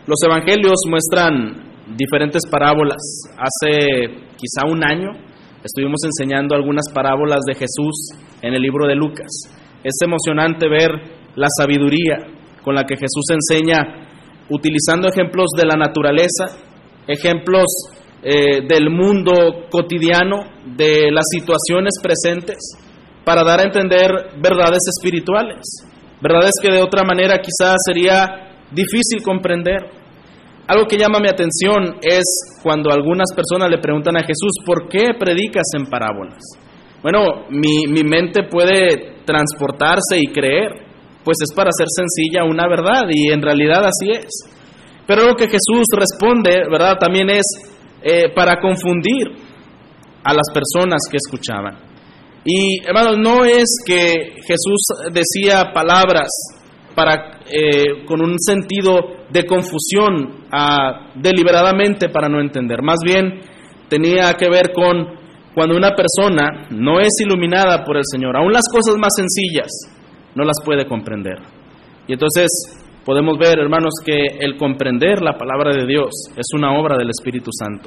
Los evangelios muestran diferentes parábolas. Hace quizá un año estuvimos enseñando algunas parábolas de Jesús en el libro de Lucas. Es emocionante ver la sabiduría con la que Jesús enseña, utilizando ejemplos de la naturaleza, ejemplos del mundo cotidiano, de las situaciones presentes, para dar a entender verdades espirituales, verdades que de otra manera quizás sería difícil comprender. Algo que llama mi atención es cuando algunas personas le preguntan a Jesús, ¿por qué predicas en parábolas? Bueno, mi mente puede transportarse y creer, pues es para hacer sencilla una verdad, y en realidad así es. Pero lo que Jesús responde, ¿verdad?, también es para confundir a las personas que escuchaban. Y hermanos, no es que Jesús decía palabras con un sentido de confusión deliberadamente para no entender. Más bien tenía que ver con cuando una persona no es iluminada por el Señor, aún las cosas más sencillas no las puede comprender. Y entonces podemos ver, hermanos, que el comprender la palabra de Dios es una obra del Espíritu Santo.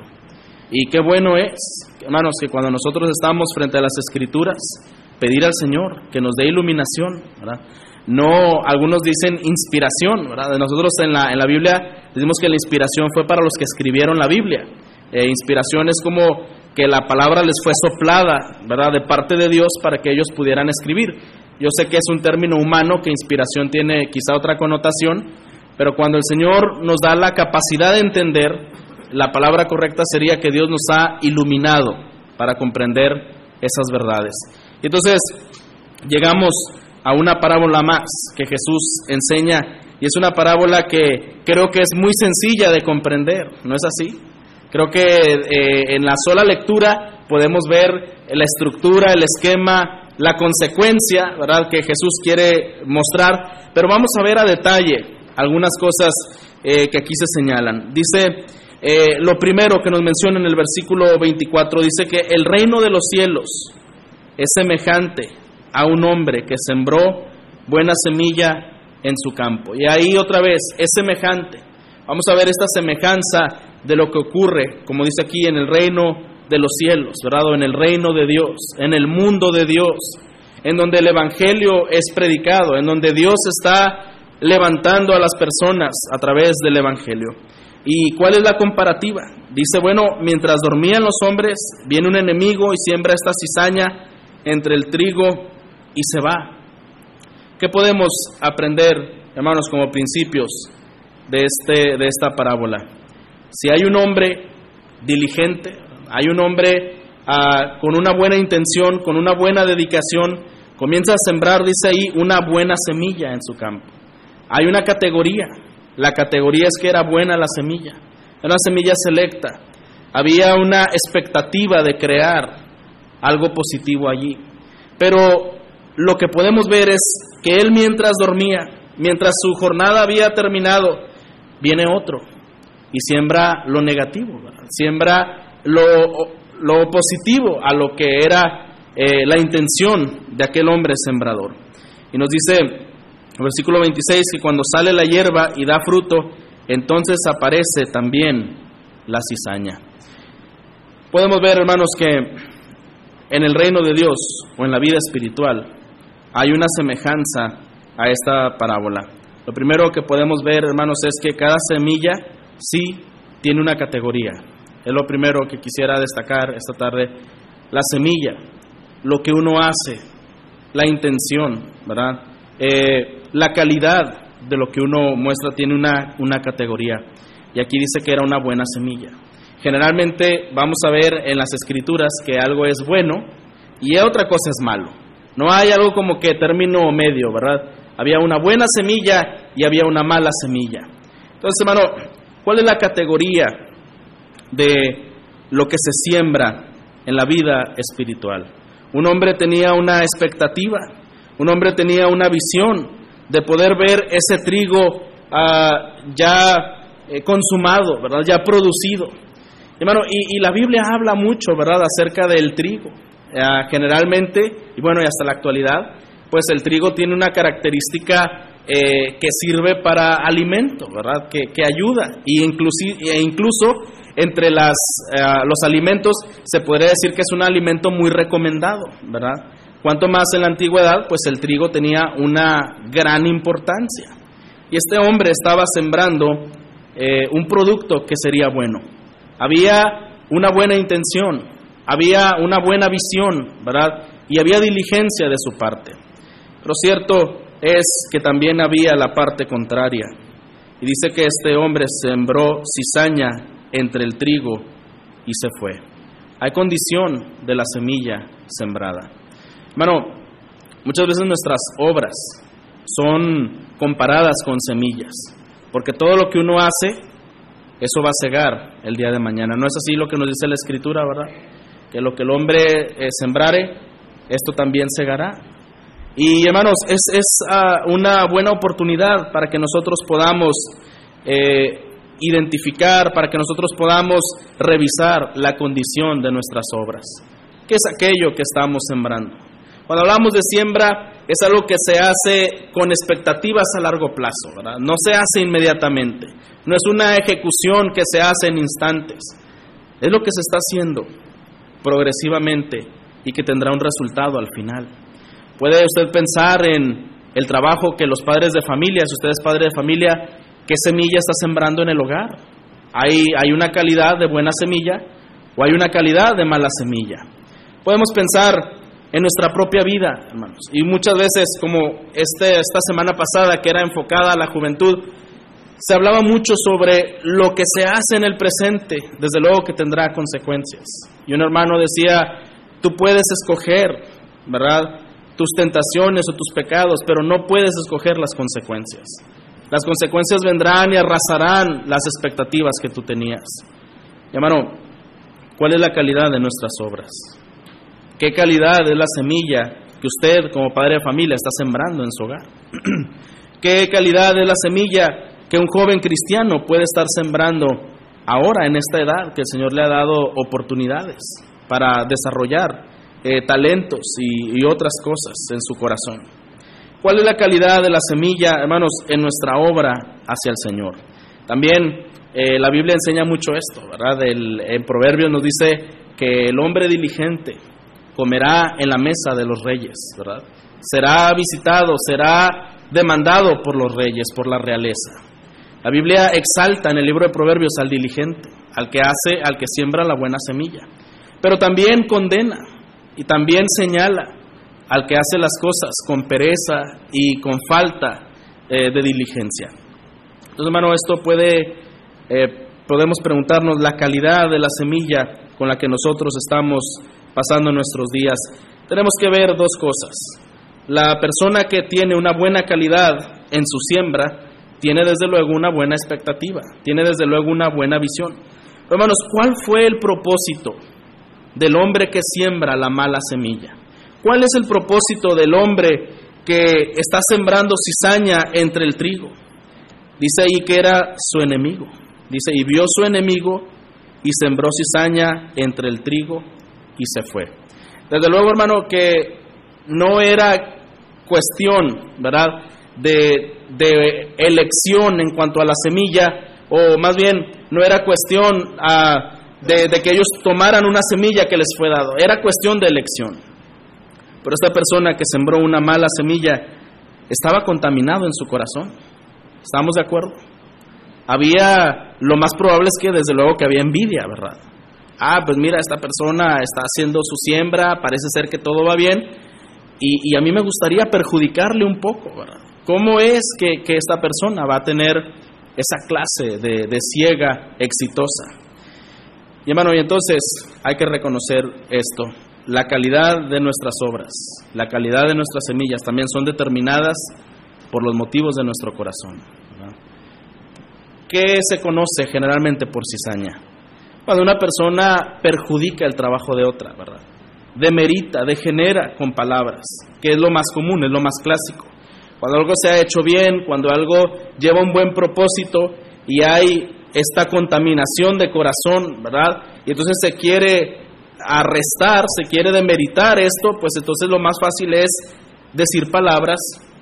Y qué bueno es, hermanos, que cuando nosotros estamos frente a las Escrituras, pedir al Señor que nos dé iluminación, ¿verdad? No, algunos dicen inspiración, ¿verdad? Nosotros en la Biblia decimos que la inspiración fue para los que escribieron la Biblia. Inspiración es como que la palabra les fue soplada, ¿verdad?, de parte de Dios para que ellos pudieran escribir. Yo sé que es un término humano, que inspiración tiene quizá otra connotación, pero cuando el Señor nos da la capacidad de entender, la palabra correcta sería que Dios nos ha iluminado para comprender esas verdades. Y entonces llegamos a una parábola más que Jesús enseña, y es una parábola que creo que es muy sencilla de comprender, ¿no es así? Creo que en la sola lectura podemos ver la estructura, el esquema, la consecuencia, ¿verdad?, que Jesús quiere mostrar, pero vamos a ver a detalle algunas cosas que aquí se señalan. Dice, lo primero que nos menciona en el versículo 24, dice que el reino de los cielos es semejante a un hombre que sembró buena semilla en su campo. Y ahí otra vez, es semejante. Vamos a ver esta semejanza de lo que ocurre, como dice aquí, en el reino de los cielos, ¿verdad?, o en el reino de Dios, en el mundo de Dios, en donde el evangelio es predicado, en donde Dios está levantando a las personas a través del evangelio. ¿Y cuál es la comparativa? Dice, bueno, mientras dormían los hombres, viene un enemigo y siembra esta cizaña entre el trigo y se va. ¿Qué podemos aprender, hermanos, como principios de esta parábola? Si hay un hombre diligente, hay un hombre con una buena intención, con una buena dedicación, comienza a sembrar, dice ahí, una buena semilla en su campo. Hay una categoría. La categoría es que era buena la semilla, era una semilla selecta. Había una expectativa de crear algo positivo allí. Pero lo que podemos ver es que él, mientras dormía, mientras su jornada había terminado, viene otro y siembra lo negativo, ¿verdad? Siembra lo opositivo a lo que era la intención de aquel hombre sembrador. Y nos dice el versículo 26 que cuando sale la hierba y da fruto, entonces aparece también la cizaña. Podemos ver, hermanos, que en el reino de Dios o en la vida espiritual hay una semejanza a esta parábola. Lo primero que podemos ver, hermanos, es que cada semilla sí tiene una categoría. Es lo primero que quisiera destacar esta tarde. La semilla, lo que uno hace, la intención, ¿verdad? La calidad de lo que uno muestra tiene una categoría. Y aquí dice que era una buena semilla. Generalmente vamos a ver en las Escrituras que algo es bueno y otra cosa es malo. No hay algo como que término medio, ¿verdad? Había una buena semilla y había una mala semilla. Entonces, hermano, ¿cuál es la categoría de lo que se siembra en la vida espiritual? Un hombre tenía una expectativa, un hombre tenía una visión de poder ver ese trigo ya consumado, ¿verdad? Ya producido. Hermano, y la Biblia habla mucho, ¿verdad?, acerca del trigo. Generalmente, y bueno, y hasta la actualidad, pues el trigo tiene una característica que sirve para alimento, ¿verdad? Que ayuda, e incluso entre los alimentos se podría decir que es un alimento muy recomendado, ¿verdad? Cuanto más en la antigüedad, pues el trigo tenía una gran importancia. Y este hombre estaba sembrando un producto que sería bueno. Había una buena intención, había una buena visión, ¿verdad? Y había diligencia de su parte. Pero cierto es que también había la parte contraria. Y dice que este hombre sembró cizaña entre el trigo y se fue. Hay condición de la semilla sembrada. Hermano, muchas veces nuestras obras son comparadas con semillas, porque todo lo que uno hace, eso va a cegar el día de mañana. ¿No es así lo que nos dice la Escritura, verdad? Que lo que el hombre sembrare, esto también segará. Y hermanos, es una buena oportunidad para que nosotros podamos identificar, para que nosotros podamos revisar la condición de nuestras obras. ¿Qué es aquello que estamos sembrando? Cuando hablamos de siembra, es algo que se hace con expectativas a largo plazo, ¿verdad? No se hace inmediatamente. No es una ejecución que se hace en instantes. Es lo que se está haciendo progresivamente y que tendrá un resultado al final. Puede usted pensar en el trabajo que los padres de familia, si usted es padre de familia, ¿qué semilla está sembrando en el hogar? ¿Hay una calidad de buena semilla o hay una calidad de mala semilla? Podemos pensar en nuestra propia vida, hermanos. Y muchas veces, como esta semana pasada, que era enfocada a la juventud, se hablaba mucho sobre lo que se hace en el presente, desde luego que tendrá consecuencias. Y un hermano decía, tú puedes escoger, ¿verdad?, tus tentaciones o tus pecados, pero no puedes escoger las consecuencias. Las consecuencias vendrán y arrasarán las expectativas que tú tenías. Y hermano, ¿cuál es la calidad de nuestras obras? ¿Qué calidad es la semilla que usted como padre de familia está sembrando en su hogar? ¿Qué calidad es la semilla que un joven cristiano puede estar sembrando ahora en esta edad que el Señor le ha dado oportunidades para desarrollar talentos y otras cosas en su corazón? ¿Cuál es la calidad de la semilla, hermanos, en nuestra obra hacia el Señor? También la Biblia enseña mucho esto, ¿verdad? En Proverbios nos dice que el hombre diligente comerá en la mesa de los reyes, ¿verdad? Será visitado, será demandado por los reyes, por la realeza. La Biblia exalta en el libro de Proverbios al diligente, al que siembra la buena semilla, pero también condena y también señala al que hace las cosas con pereza y con falta de diligencia. Entonces, hermano, esto podemos preguntarnos la calidad de la semilla con la que nosotros estamos pasando nuestros días. Tenemos que ver dos cosas. La persona que tiene una buena calidad en su siembra tiene desde luego una buena expectativa, tiene desde luego una buena visión. Pero, hermanos, ¿cuál fue el propósito del hombre que siembra la mala semilla? ¿Cuál es el propósito del hombre que está sembrando cizaña entre el trigo? Dice ahí que era su enemigo. Dice, y vio su enemigo y sembró cizaña entre el trigo y se fue. Desde luego, hermano, que no era cuestión, ¿verdad?, de elección en cuanto a la semilla, o más bien no era cuestión de que ellos tomaran una semilla que les fue dado, era cuestión de elección. Pero esta persona que sembró una mala semilla estaba contaminado en su corazón. ¿Estamos de acuerdo? Lo más probable es que desde luego que había envidia, ¿verdad? Pues mira, esta persona está haciendo su siembra, parece ser que todo va bien, y a mí me gustaría perjudicarle un poco, ¿verdad? ¿Cómo es que esta persona va a tener esa clase de siega exitosa? Y hermano, y entonces hay que reconocer esto. La calidad de nuestras obras, la calidad de nuestras semillas también son determinadas por los motivos de nuestro corazón, ¿verdad? ¿Qué se conoce generalmente por cizaña? Cuando una persona perjudica el trabajo de otra, ¿verdad? Demerita, degenera con palabras, que es lo más común, es lo más clásico. Cuando algo se ha hecho bien, cuando algo lleva un buen propósito y hay esta contaminación de corazón, ¿verdad? Y entonces se quiere arrestar, se quiere demeritar esto, pues entonces lo más fácil es decir palabras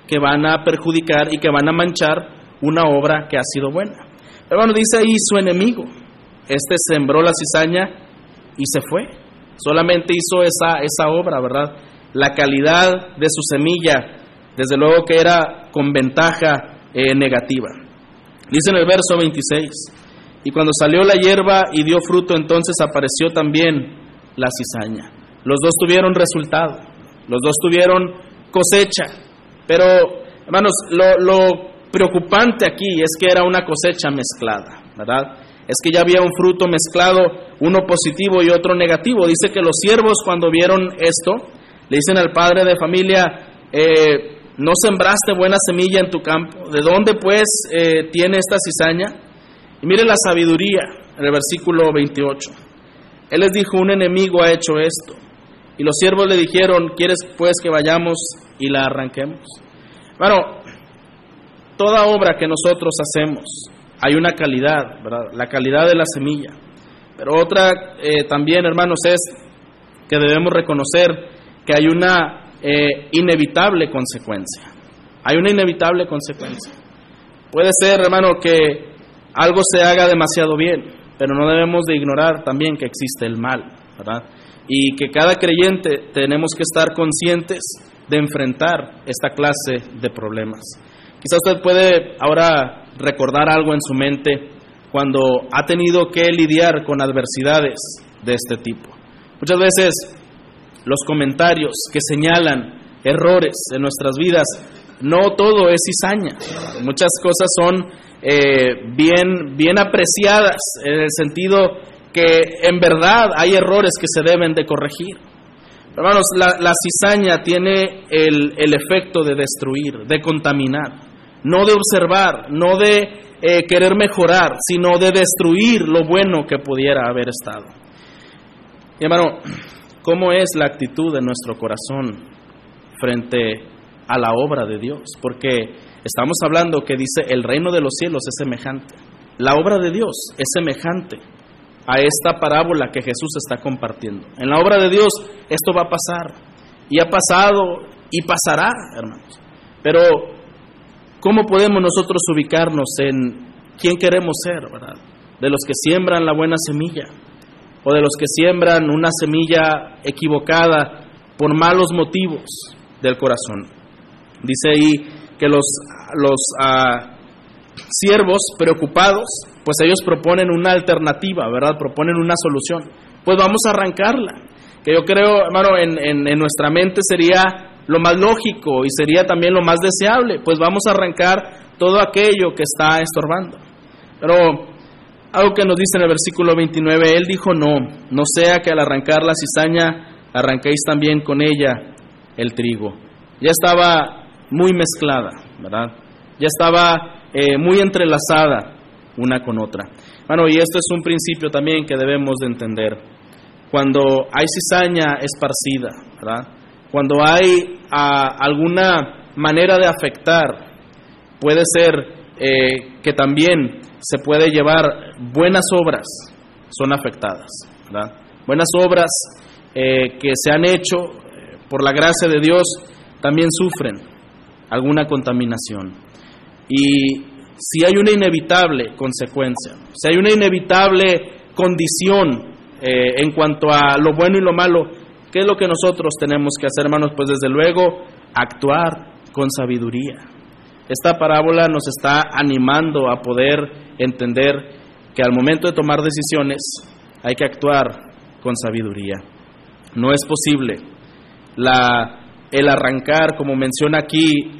que van a perjudicar y que van a manchar una obra que ha sido buena. Hermano, dice ahí su enemigo. Este sembró la cizaña y se fue. Solamente hizo esa obra, ¿verdad? La calidad de su semilla, desde luego que era con ventaja negativa. Dice en el verso 26, y cuando salió la hierba y dio fruto, entonces apareció también la cizaña. Los dos tuvieron resultado, los dos tuvieron cosecha, pero hermanos, lo preocupante aquí es que era una cosecha mezclada, ¿verdad? Es que ya había un fruto mezclado, uno positivo y otro negativo. Dice que los siervos, cuando vieron esto, le dicen al padre de familia, ¿no sembraste buena semilla en tu campo? ¿De dónde pues tiene esta cizaña? Y mire la sabiduría, en el versículo 28. Él les dijo, un enemigo ha hecho esto. Y los siervos le dijeron, ¿quieres pues que vayamos y la arranquemos? Bueno, toda obra que nosotros hacemos, hay una calidad, ¿verdad? La calidad de la semilla. Pero otra también, hermanos, es que debemos reconocer que hay una inevitable consecuencia. Hay una inevitable consecuencia. Puede ser, hermano, que algo se haga demasiado bien, pero no debemos de ignorar también que existe el mal, ¿verdad? Y que cada creyente tenemos que estar conscientes de enfrentar esta clase de problemas. Quizá usted puede ahora recordar algo en su mente cuando ha tenido que lidiar con adversidades de este tipo. Muchas veces los comentarios que señalan errores en nuestras vidas, no todo es cizaña. Muchas cosas son bien apreciadas en el sentido que en verdad hay errores que se deben de corregir. Hermanos, la cizaña tiene el efecto de destruir, de contaminar, no de observar, no de querer mejorar, sino de destruir lo bueno que pudiera haber estado. Y hermano, ¿cómo es la actitud de nuestro corazón frente a la obra de Dios? Porque estamos hablando que dice, el reino de los cielos es semejante. La obra de Dios es semejante a esta parábola que Jesús está compartiendo. En la obra de Dios esto va a pasar, y ha pasado y pasará, hermanos. Pero ¿cómo podemos nosotros ubicarnos en quién queremos ser, verdad? ¿De los que siembran la buena semilla o de los que siembran una semilla equivocada por malos motivos del corazón? Dice ahí que los siervos preocupados, pues ellos proponen una alternativa, ¿verdad? Proponen una solución. Pues vamos a arrancarla, que yo creo, hermano, en nuestra mente sería lo más lógico y sería también lo más deseable. Pues vamos a arrancar todo aquello que está estorbando. Pero algo que nos dice en el versículo 29, él dijo, no sea que al arrancar la cizaña arranquéis también con ella el trigo. Ya estaba muy mezclada, ¿verdad? Ya estaba muy entrelazada una con otra. Bueno, y esto es un principio también que debemos de entender. Cuando hay cizaña esparcida, ¿verdad? Cuando hay alguna manera de afectar, puede ser que también se puede llevar buenas obras, son afectadas, ¿verdad? Buenas obras que se han hecho por la gracia de Dios también sufren alguna contaminación. Y si hay una inevitable consecuencia, si hay una inevitable condición en cuanto a lo bueno y lo malo, ¿qué es lo que nosotros tenemos que hacer, hermanos? Pues desde luego actuar con sabiduría. Esta parábola nos está animando a poder entender que al momento de tomar decisiones hay que actuar con sabiduría. No es posible el arrancar, como menciona aquí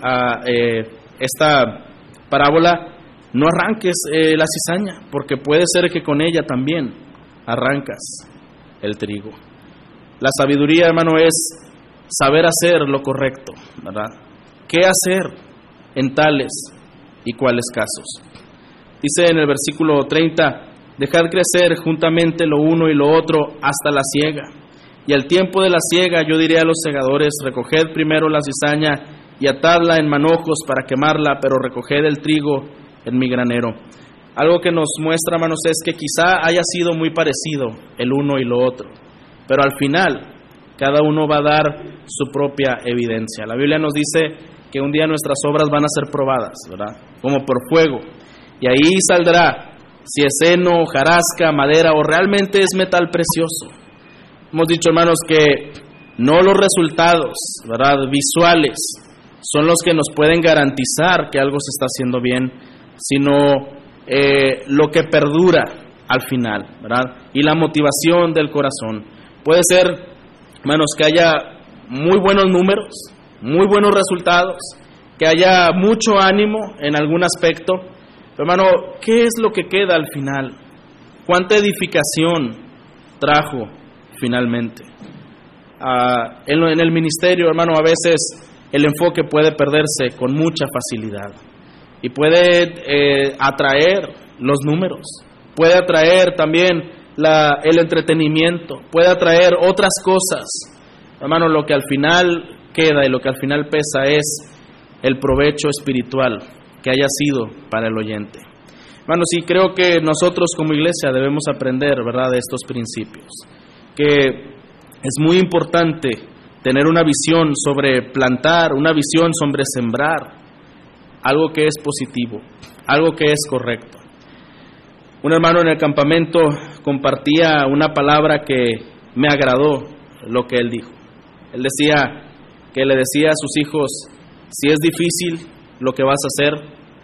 esta parábola, no arranques la cizaña, porque puede ser que con ella también arrancas el trigo. La sabiduría, hermano, es saber hacer lo correcto, ¿verdad? ¿Qué hacer en tales y cuáles casos? Dice en el versículo 30, dejad crecer juntamente lo uno y lo otro hasta la siega. Y al tiempo de la siega yo diré a los segadores, recoged primero la cizaña y atadla en manojos para quemarla, pero recoged el trigo en mi granero. Algo que nos muestra, hermanos, es que quizá haya sido muy parecido el uno y lo otro, pero al final cada uno va a dar su propia evidencia. La Biblia nos dice que un día nuestras obras van a ser probadas, ¿verdad? Como por fuego. Y ahí saldrá si es heno, hojarasca, madera o realmente es metal precioso. Hemos dicho, hermanos, que no los resultados, ¿verdad?, visuales son los que nos pueden garantizar que algo se está haciendo bien, sino lo que perdura al final, ¿verdad? Y la motivación del corazón. Puede ser, hermanos, que haya muy buenos números, muy buenos resultados, que haya mucho ánimo en algún aspecto, pero, hermano, ¿qué es lo que queda al final? ¿Cuánta edificación trajo finalmente? En el ministerio, hermano, a veces el enfoque puede perderse con mucha facilidad y puede atraer los números, puede atraer también el entretenimiento, puede atraer otras cosas. Hermano, lo que al final queda y lo que al final pesa es el provecho espiritual que haya sido para el oyente. Hermano, sí creo que nosotros como iglesia debemos aprender, ¿verdad?, de estos principios, que es muy importante tener una visión sobre plantar, una visión sobre sembrar, algo que es positivo, algo que es correcto. Un hermano en el campamento compartía una palabra que me agradó lo que él dijo. Él decía que le decía a sus hijos, si es difícil lo que vas a hacer,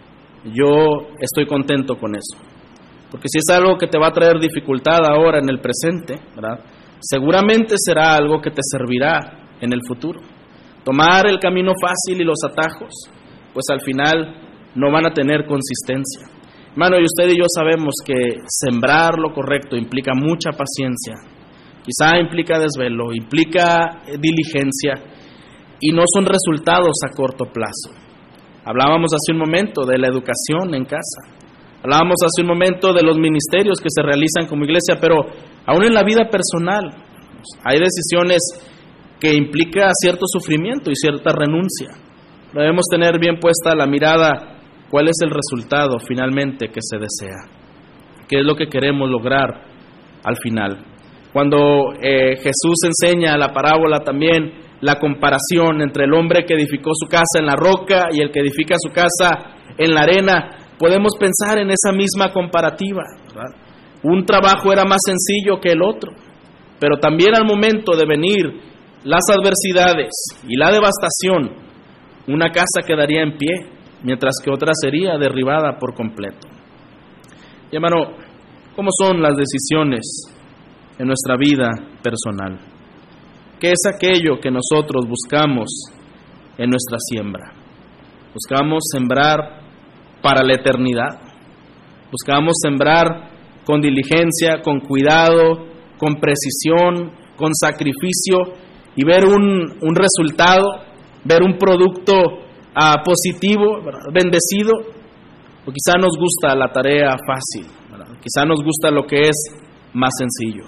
yo estoy contento con eso. Porque si es algo que te va a traer dificultad ahora en el presente, ¿verdad?, seguramente será algo que te servirá en el futuro. Tomar el camino fácil y los atajos, pues al final no van a tener consistencia. Hermano, y usted y yo sabemos que sembrar lo correcto implica mucha paciencia, quizá implica desvelo, implica diligencia, y no son resultados a corto plazo. Hablábamos hace un momento de la educación en casa, hablábamos hace un momento de los ministerios que se realizan como iglesia, pero aún en la vida personal hay decisiones que implican cierto sufrimiento y cierta renuncia. Debemos tener bien puesta la mirada, cuál es el resultado finalmente que se desea, qué es lo que queremos lograr al final. Cuando Jesús enseña la parábola también, la comparación entre el hombre que edificó su casa en la roca y el que edifica su casa en la arena, podemos pensar en esa misma comparativa, ¿verdad? Un trabajo era más sencillo que el otro, pero también al momento de venir las adversidades y la devastación, una casa quedaría en pie, mientras que otra sería derribada por completo. Y hermano, ¿cómo son las decisiones en nuestra vida personal? ¿Qué es aquello que nosotros buscamos en nuestra siembra? Buscamos sembrar para la eternidad. Buscamos sembrar con diligencia, con cuidado, con precisión, con sacrificio y ver un resultado, ver un producto positivo, ¿verdad?, bendecido. O quizá nos gusta la tarea fácil, ¿verdad? Quizá nos gusta lo que es más sencillo.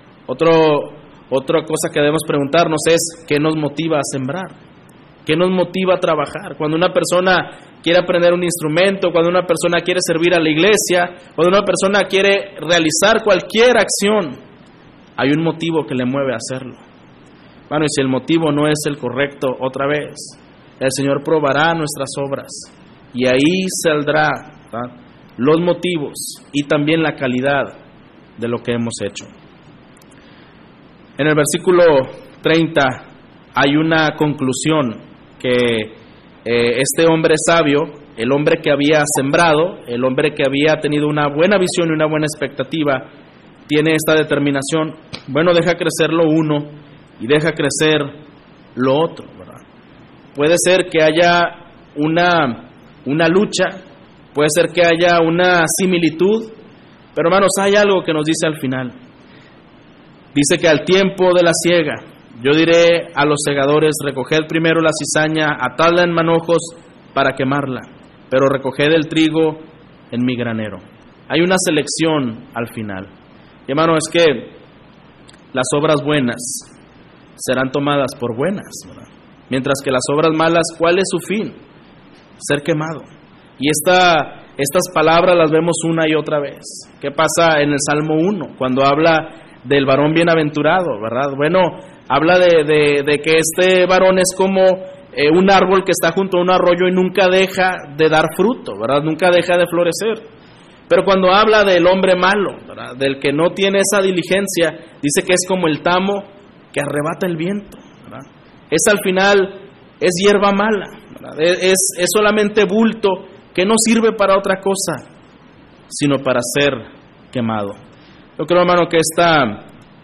Otra cosa que debemos preguntarnos es, ¿qué nos motiva a sembrar? ¿Qué nos motiva a trabajar? Cuando una persona quiere aprender un instrumento, cuando una persona quiere servir a la iglesia, cuando una persona quiere realizar cualquier acción, hay un motivo que le mueve a hacerlo. Bueno, y si el motivo no es el correcto, otra vez, el Señor probará nuestras obras y ahí saldrá, ¿verdad?, los motivos y también la calidad de lo que hemos hecho. En el versículo 30 hay una conclusión que este hombre sabio, el hombre que había sembrado, el hombre que había tenido una buena visión y una buena expectativa, tiene esta determinación: bueno, deja crecer lo uno y deja crecer lo otro, ¿verdad? Puede ser que haya una lucha, puede ser que haya una similitud, pero hermanos, hay algo que nos dice al final. Dice que al tiempo de la siega, yo diré a los segadores, recoged primero la cizaña, atadla en manojos para quemarla, pero recoged el trigo en mi granero. Hay una selección al final. Y hermano, es que las obras buenas serán tomadas por buenas, ¿verdad? Mientras que las obras malas, ¿cuál es su fin? Ser quemado. Y estas palabras las vemos una y otra vez. ¿Qué pasa en el Salmo 1? Cuando habla del varón bienaventurado, ¿verdad? Bueno, habla de que este varón es como un árbol que está junto a un arroyo y nunca deja de dar fruto, ¿verdad? Nunca deja de florecer. Pero cuando habla del hombre malo, ¿verdad?, del que no tiene esa diligencia, dice que es como el tamo que arrebata el viento, ¿verdad? Al final es hierba mala, ¿verdad? Es solamente bulto que no sirve para otra cosa, sino para ser quemado. Yo creo, hermano, que esta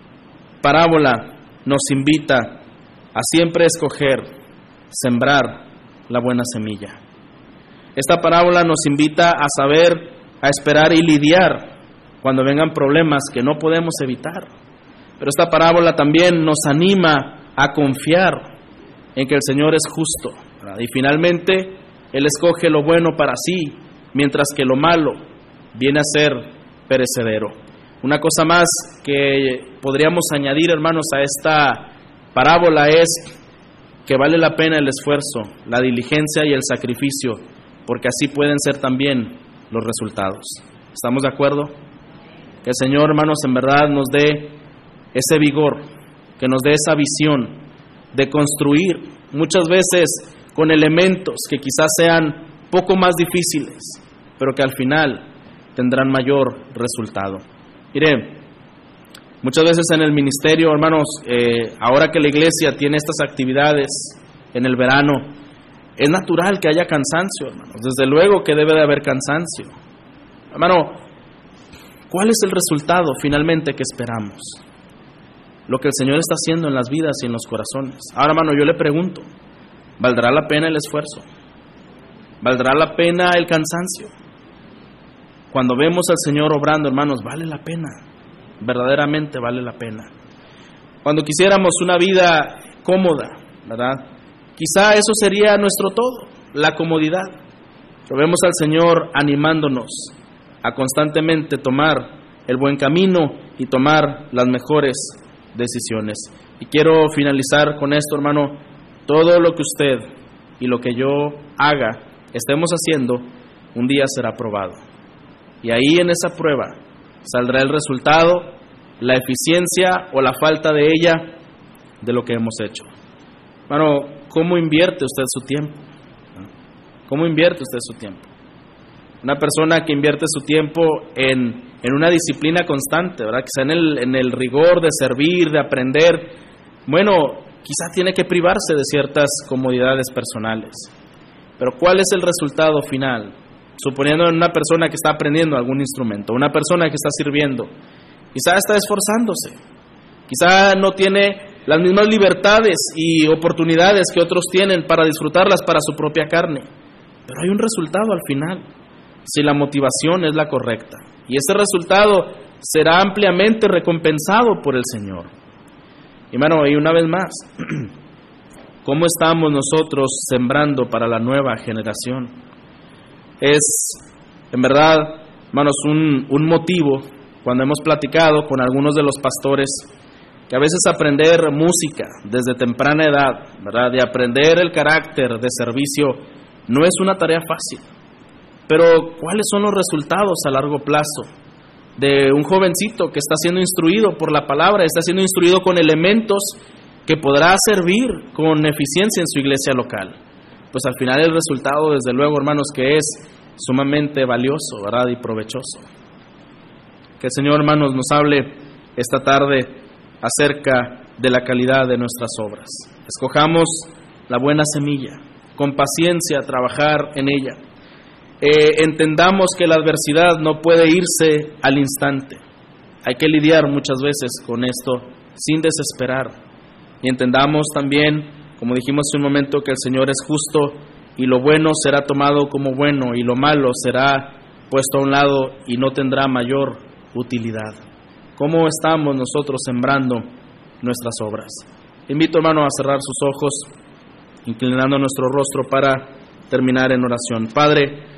parábola nos invita a siempre escoger sembrar la buena semilla. Esta parábola nos invita a saber, a esperar y lidiar cuando vengan problemas que no podemos evitar. Pero esta parábola también nos anima a confiar en que el Señor es justo, ¿verdad? Y finalmente Él escoge lo bueno para sí, mientras que lo malo viene a ser perecedero. Una cosa más que podríamos añadir, hermanos, a esta parábola es que vale la pena el esfuerzo, la diligencia y el sacrificio, porque así pueden ser también los resultados. ¿Estamos de acuerdo? Que el Señor, hermanos, en verdad nos dé ese vigor, que nos dé esa visión de construir, muchas veces con elementos que quizás sean poco más difíciles, pero que al final tendrán mayor resultado. Mire, muchas veces en el ministerio, hermanos, ahora que la iglesia tiene estas actividades en el verano, es natural que haya cansancio, hermanos. Desde luego que debe de haber cansancio. Hermano, ¿cuál es el resultado finalmente que esperamos? Lo que el Señor está haciendo en las vidas y en los corazones. Ahora, hermano, yo le pregunto, ¿valdrá la pena el esfuerzo? ¿Valdrá la pena el cansancio? Cuando vemos al Señor obrando, hermanos, vale la pena. Verdaderamente vale la pena. Cuando quisiéramos una vida cómoda, ¿verdad?, quizá eso sería nuestro todo, la comodidad. Pero vemos al Señor animándonos a constantemente tomar el buen camino y tomar las mejores decisiones. Y quiero finalizar con esto, hermano. Todo lo que usted y lo que yo haga, estemos haciendo, un día será probado. Y ahí en esa prueba saldrá el resultado, la eficiencia o la falta de ella de lo que hemos hecho. Hermano, ¿cómo invierte usted su tiempo? ¿Cómo invierte usted su tiempo? Una persona que invierte su tiempo en una disciplina constante, ¿verdad?, que sea en el rigor de servir, de aprender, bueno, quizá tiene que privarse de ciertas comodidades personales. Pero ¿cuál es el resultado final? Suponiendo en una persona que está aprendiendo algún instrumento, una persona que está sirviendo, quizá está esforzándose, quizá no tiene las mismas libertades y oportunidades que otros tienen para disfrutarlas para su propia carne, pero hay un resultado al final, si la motivación es la correcta, y ese resultado será ampliamente recompensado por el Señor. Y hermano, y una vez más, ¿cómo estamos nosotros sembrando para la nueva generación? Es, en verdad, hermanos, un motivo cuando hemos platicado con algunos de los pastores, que a veces aprender música desde temprana edad, ¿verdad?, de aprender el carácter de servicio, no es una tarea fácil. Pero ¿cuáles son los resultados a largo plazo de un jovencito que está siendo instruido por la palabra, está siendo instruido con elementos que podrá servir con eficiencia en su iglesia local? Pues al final el resultado, desde luego, hermanos, que es sumamente valioso, ¿verdad?, y provechoso. Que el Señor, hermanos, nos hable esta tarde acerca de la calidad de nuestras obras. Escojamos la buena semilla, con paciencia trabajar en ella. Entendamos que la adversidad no puede irse al instante. Hay que lidiar muchas veces con esto sin desesperar. Y entendamos también, como dijimos hace un momento, que el Señor es justo y lo bueno será tomado como bueno y lo malo será puesto a un lado y no tendrá mayor utilidad. ¿Cómo estamos nosotros sembrando nuestras obras? Invito, hermano, a cerrar sus ojos, inclinando nuestro rostro para terminar en oración. Padre,